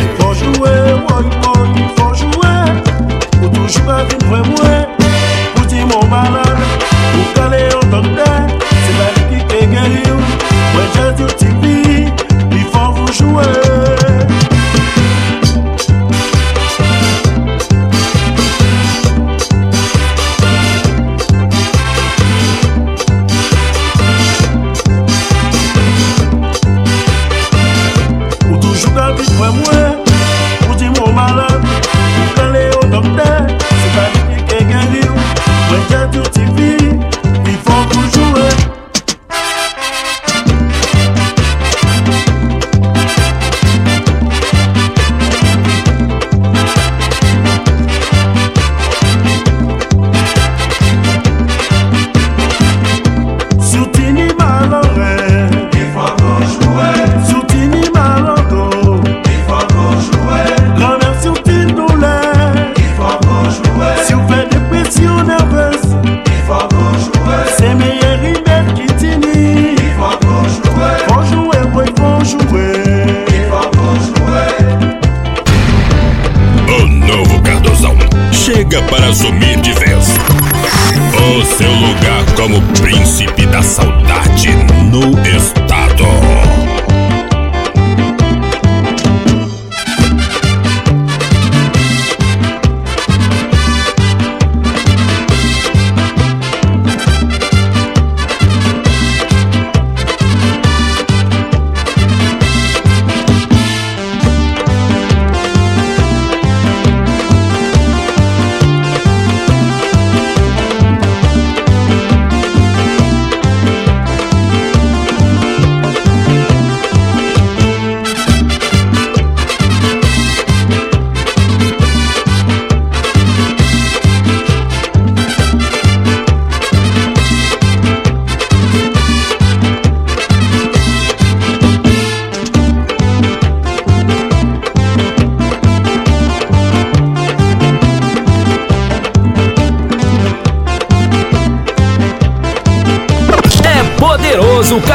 Para assumir de vez o seu lugar como príncipe da saudade no estado.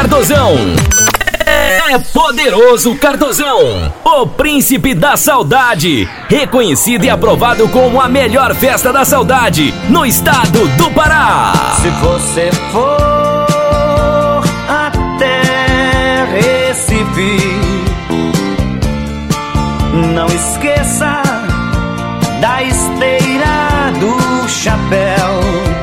Cardozão. É Poderoso Cardozão, o príncipe da saudade, reconhecido e aprovado como a melhor festa da saudade no estado do Pará. Se você for até Recife, não esqueça da esteira do chapéu,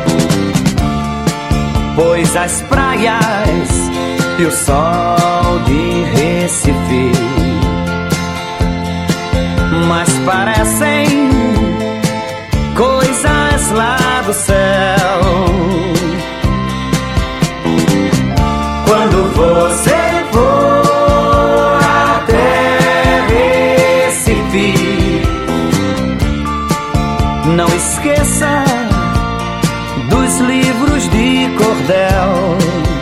pois as praias e o sol de Recife mas parecem coisas lá do céu. Quando você for até Recife, não esqueça dos livros de cordel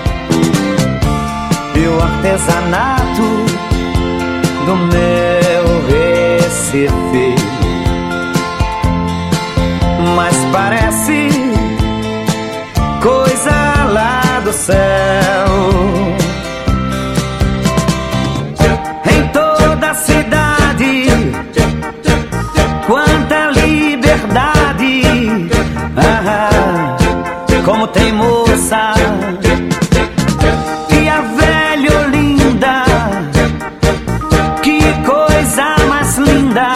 e o artesanato do meu Recife. Mas parece coisa lá do céu. Em toda a cidade, quanta liberdade, como tem moça e a velha Olinda, que coisa mais linda,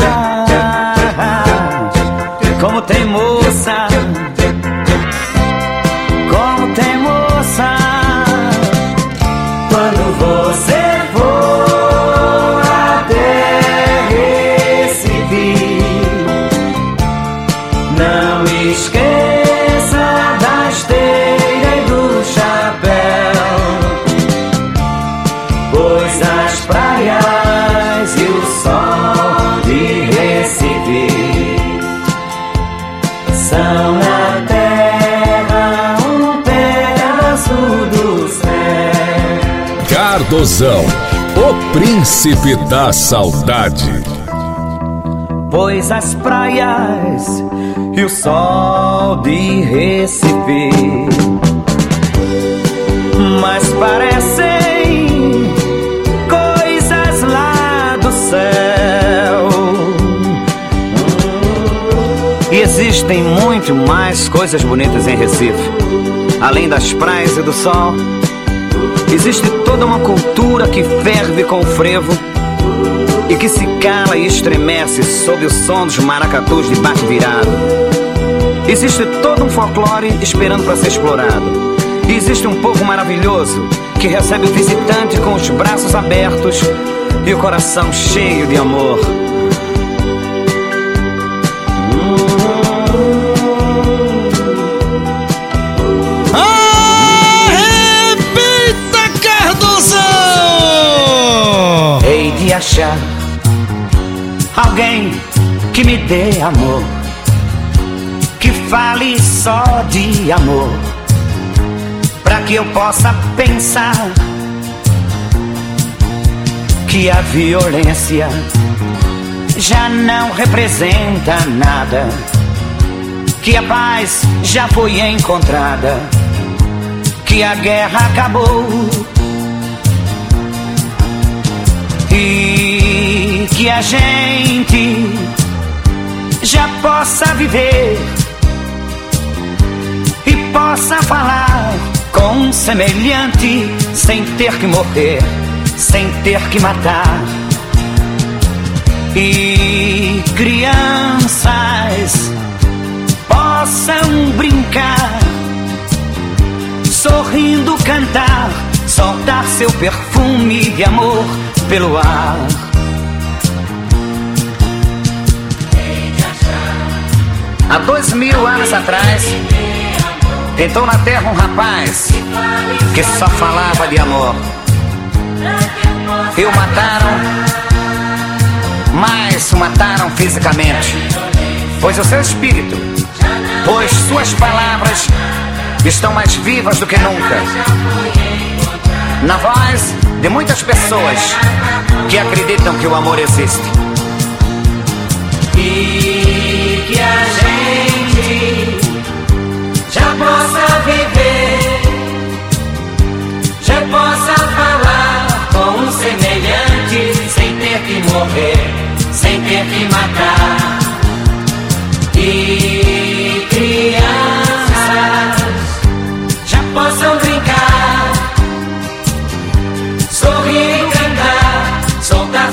como tem moça, como tem moça. Quando você for até Recife, não esqueça da esteira e do chapéu, pois as praias e o sol de Recife são na terra um pedaço do céu. Cardozão, o príncipe da saudade. Pois as praias e o sol de Recife mas parecem coisas lá do céu. E existem muito mais coisas bonitas em Recife. Além das praias e do sol, existe toda uma cultura que ferve com o frevo e que se cala e estremece sob o som dos maracatus de bate virado. Existe todo um folclore esperando para ser explorado. E existe um povo maravilhoso que recebe o visitante com os braços abertos e o coração cheio de amor. Arrebenta, Cardozão! Hei de achar alguém que me dê amor, que fale só de amor, pra que eu possa pensar que a violência já não representa nada, que a paz já foi encontrada, que a guerra acabou e que a gente já possa viver e possa falar com um semelhante sem ter que morrer, sem ter que matar. E crianças possam brincar, sorrindo cantar, soltar seu perfume de amor pelo ar. Há 2000 anos atrás, entrou na terra um rapaz que só falava de amor. E o mataram, mas o mataram fisicamente, pois o seu espírito, pois suas palavras estão mais vivas do que nunca, na voz de muitas pessoas que acreditam que o amor existe. E que a gente já possa viver, já possa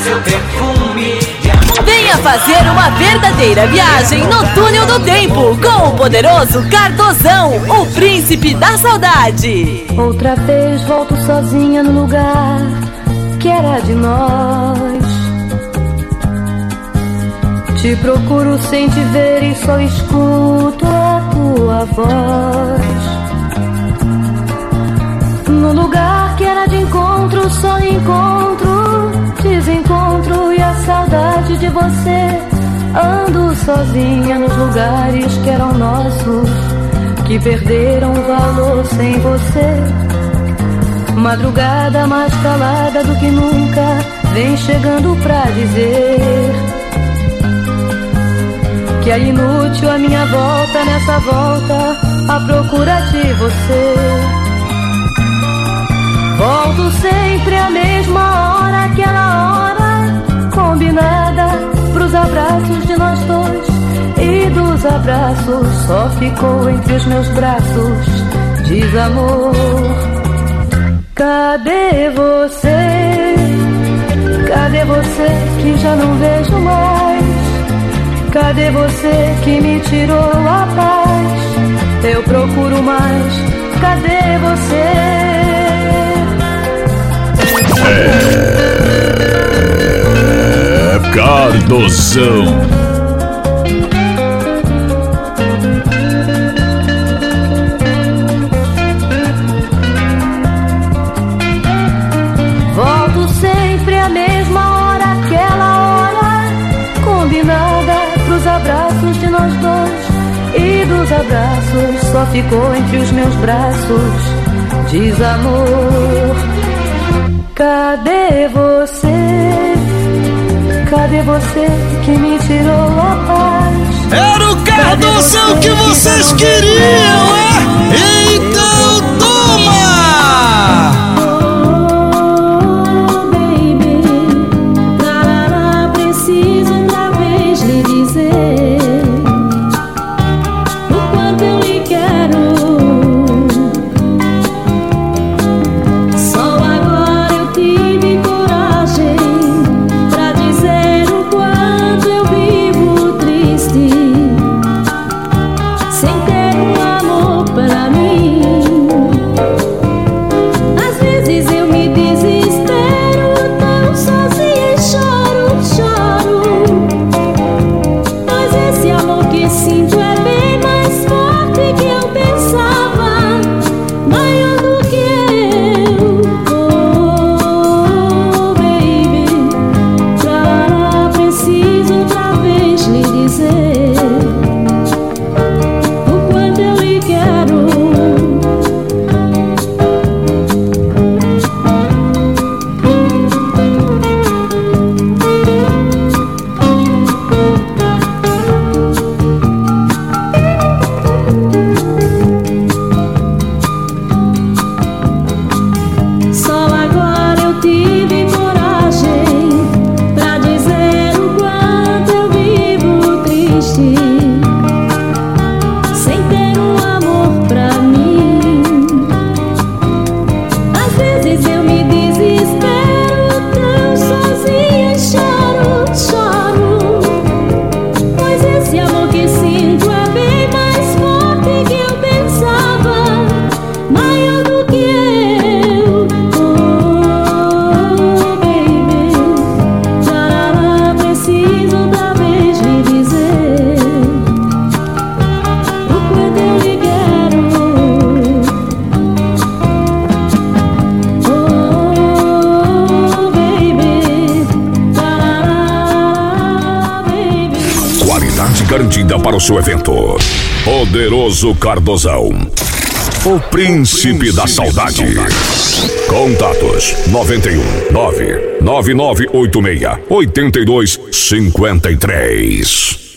seu perfume de amor. Venha fazer uma verdadeira viagem no túnel do tempo com o poderoso Cardozão, o príncipe da saudade. Outra vez volto sozinha no lugar que era de nós. Te procuro sem te ver e só escuto a tua voz. No lugar que era de encontro, só encontro desencontro e a saudade de você. Ando sozinha nos lugares que eram nossos, que perderam valor sem você. Madrugada mais calada do que nunca vem chegando pra dizer que é inútil a minha volta nessa volta à procura de você. Volto sempre à mesma hora, aquela hora combinada pros abraços de nós dois. E dos abraços só ficou entre os meus braços desamor. Cadê você? Cadê você que já não vejo mais? Cadê você que me tirou a paz? Eu procuro mais. Cadê você? É Cardozão. Volto sempre à mesma hora, aquela hora combinada pros abraços de nós dois. E dos abraços só ficou entre os meus braços desamor. Cadê você? Cadê você que me tirou a paz? Era o Cardozão que vocês queriam, é? Então toma! Garantida para o seu evento. Poderoso Cardozão, o príncipe da saudade. Contatos 91 99986 8253.